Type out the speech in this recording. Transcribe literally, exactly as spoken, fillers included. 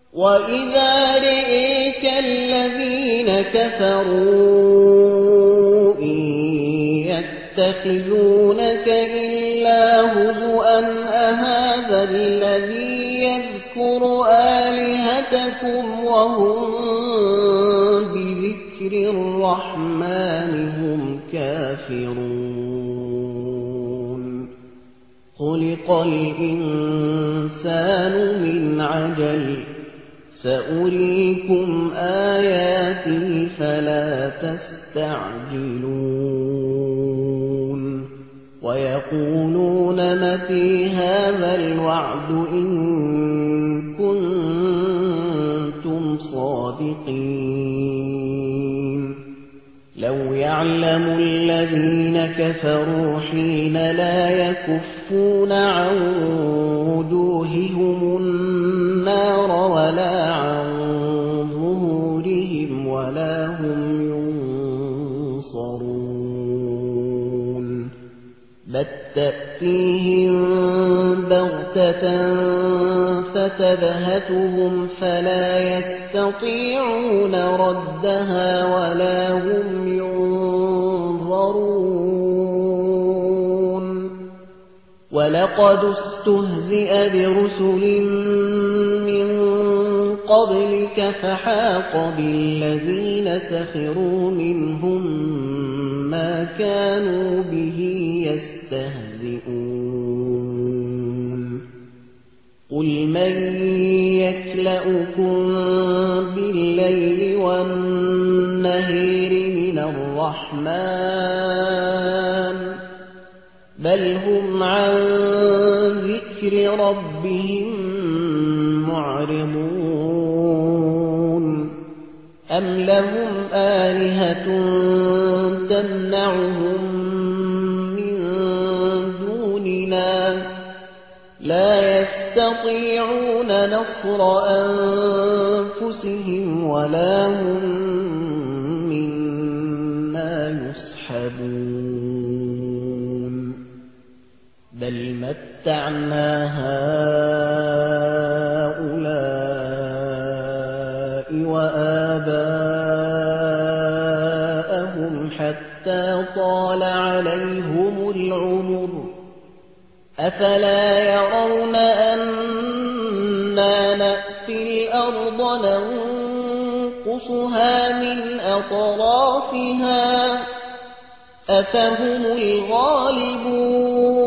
وَإِذَا رَآكَ الَّذِينَ كَفَرُوا إِن يَتَّخِذُونَكَ إِلَّا هُزُوًا أَهَٰذَا الَّذِي يَذْكُرُ آلِهَتَكُمْ وَهُم بِذِكْرِ الرَّحْمَٰنِ هُمْ كَافِرُونَ خُلِقَ الْإِنسَانُ مِنْ عَجَلٍ سَأُرِيكُمْ آيَاتِي فَلَا تَسْتَعْجِلُونِ وَيَقُولُونَ مَتَىٰ هَٰذَا الْوَعْدُ إِن كُنتُمْ صَادِقِينَ لَوْ يَعْلَمُ الَّذِينَ كَفَرُوا حِينَ لَا يَكُفُّونَ عَن وُجُوهِهِمُ النَّارَ وَلَا عَن ظُهُورِهِمْ وَلَا هُمْ يُنصَرُونَ بَل تَّأْتِيهِم بَغْتَةً فَتَبْهَتُهُمْ فَلَا يَسْتَطِيعُونَ رَدَّهَا وَلَا هُمْ يُنظَرُونَ وَلَقَدِ اسْتُهْزِئَ بِرُسُلٍ مِّن قَبْلِكَ فَحَاقَ بِالَّذِينَ سَخِرُوا مِنْهُم مَّا كَانُوا بِهِ يَسْتَهْزِئُونَ قُلْ مَن يَكْلَؤُكُم بِاللَّيْلِ وَالنَّهَارِ مِنَ الرَّحْمَٰنِ بَلْ هُمْ عَن ذِكْرِ رَبِّهِم مُّعْرِضُونَ أَمْ لَهُمْ آلِهَةٌ تَمْنَعُهُم مِّن دُونِنَا لَا يَسْتَطِيعُونَ نَصْرَ أَنفُسِهِمْ وَلَا هُم مِّنَّا يُصْحَبُونَ بَلْ مَتَّعْنَا هَٰؤُلَاءِ وَآبَاءَهُمْ حَتَّىٰ طَالَ عَلَيْهِمُ الْعُمُرُ أَفَلَا يَرَوْنَ أَنَّا نَأْتِي الْأَرْضَ نَنقُصُهَا مِنْ أَطْرَافِهَا أَفَهُمُ الْغَالِبُونَ